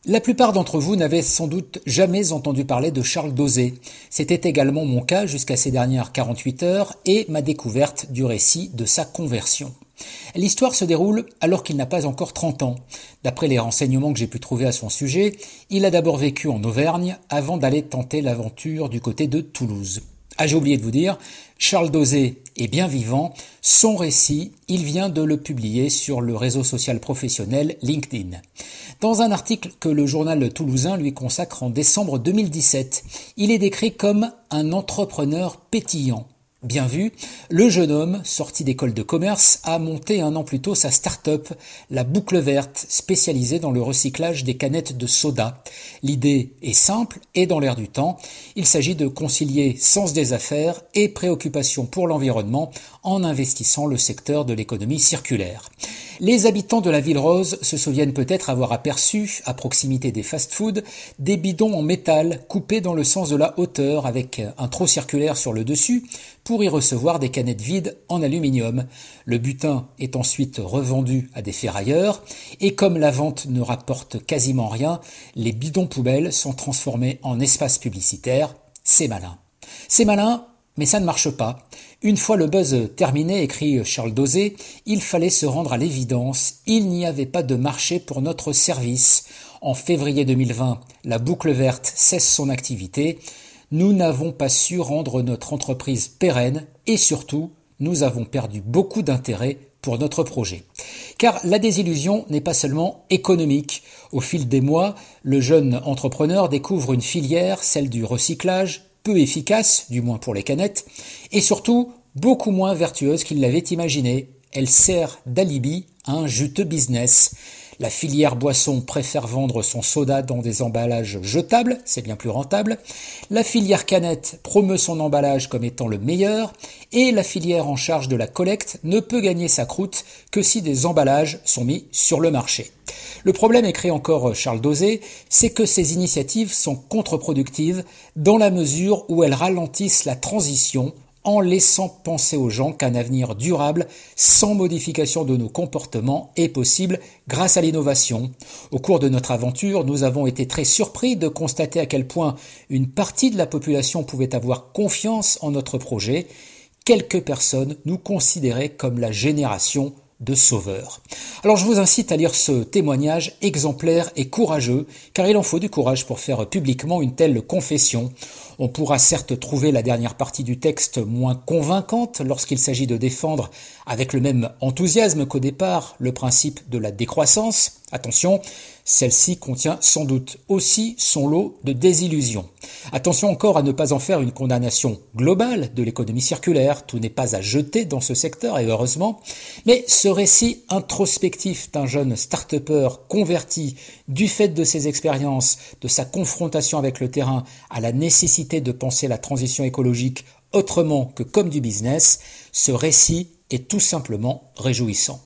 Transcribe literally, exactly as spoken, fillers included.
La plupart d'entre vous n'avaient sans doute jamais entendu parler de Charles Dauzé. C'était également mon cas jusqu'à ces dernières quarante-huit heures et ma découverte du récit de sa conversion. L'histoire se déroule alors qu'il n'a pas encore trente ans. D'après les renseignements que j'ai pu trouver à son sujet, il a d'abord vécu en Auvergne avant d'aller tenter l'aventure du côté de Toulouse. Ah, j'ai oublié de vous dire, Charles Dauzé est bien vivant. Son récit, il vient de le publier sur le réseau social professionnel LinkedIn. Dans un article que le journal toulousain lui consacre en décembre deux mille dix-sept, il est décrit comme un entrepreneur pétillant. Bien vu, le jeune homme, sorti d'école de commerce, a monté un an plus tôt sa start-up, la Boucle Verte, spécialisée dans le recyclage des canettes de soda. L'idée est simple et dans l'air du temps. Il s'agit de concilier sens des affaires et préoccupation pour l'environnement en investissant le secteur de l'économie circulaire. Les habitants de la Ville Rose se souviennent peut-être avoir aperçu, à proximité des fast-foods, des bidons en métal coupés dans le sens de la hauteur avec un trou circulaire sur le dessus pour y recevoir des canettes vides en aluminium. Le butin est ensuite revendu à des ferrailleurs et comme la vente ne rapporte quasiment rien, les bidons poubelles sont transformés en espaces publicitaires. C'est malin. C'est malin, mais ça ne marche pas. Une fois le buzz terminé, écrit Charles Dauzé, il fallait se rendre à l'évidence. Il n'y avait pas de marché pour notre service. En février deux mille vingt, la Boucle Verte cesse son activité. Nous n'avons pas su rendre notre entreprise pérenne et surtout, nous avons perdu beaucoup d'intérêt pour notre projet. Car la désillusion n'est pas seulement économique. Au fil des mois, le jeune entrepreneur découvre une filière, celle du recyclage, peu efficace, du moins pour les canettes, et surtout beaucoup moins vertueuse qu'il l'avait imaginé. Elle sert d'alibi à un juteux business. La filière boisson préfère vendre son soda dans des emballages jetables, c'est bien plus rentable. La filière canette promeut son emballage comme étant le meilleur. Et la filière en charge de la collecte ne peut gagner sa croûte que si des emballages sont mis sur le marché. Le problème, écrit encore Charles Dauzé, c'est que ces initiatives sont contre-productives dans la mesure où elles ralentissent la transition en laissant penser aux gens qu'un avenir durable, sans modification de nos comportements, est possible grâce à l'innovation. Au cours de notre aventure, nous avons été très surpris de constater à quel point une partie de la population pouvait avoir confiance en notre projet. Quelques personnes nous considéraient comme la génération de sauveurs. Alors je vous incite à lire ce témoignage exemplaire et courageux, car il en faut du courage pour faire publiquement une telle confession. On pourra certes trouver la dernière partie du texte moins convaincante lorsqu'il s'agit de défendre avec le même enthousiasme qu'au départ le principe de la décroissance. Attention, celle-ci contient sans doute aussi son lot de désillusions. Attention encore à ne pas en faire une condamnation globale de l'économie circulaire. Tout n'est pas à jeter dans ce secteur, et heureusement. Mais ce récit introspectif d'un jeune start-upper converti du fait de ses expériences, de sa confrontation avec le terrain, à la nécessité de penser la transition écologique autrement que comme du business, ce récit est tout simplement réjouissant.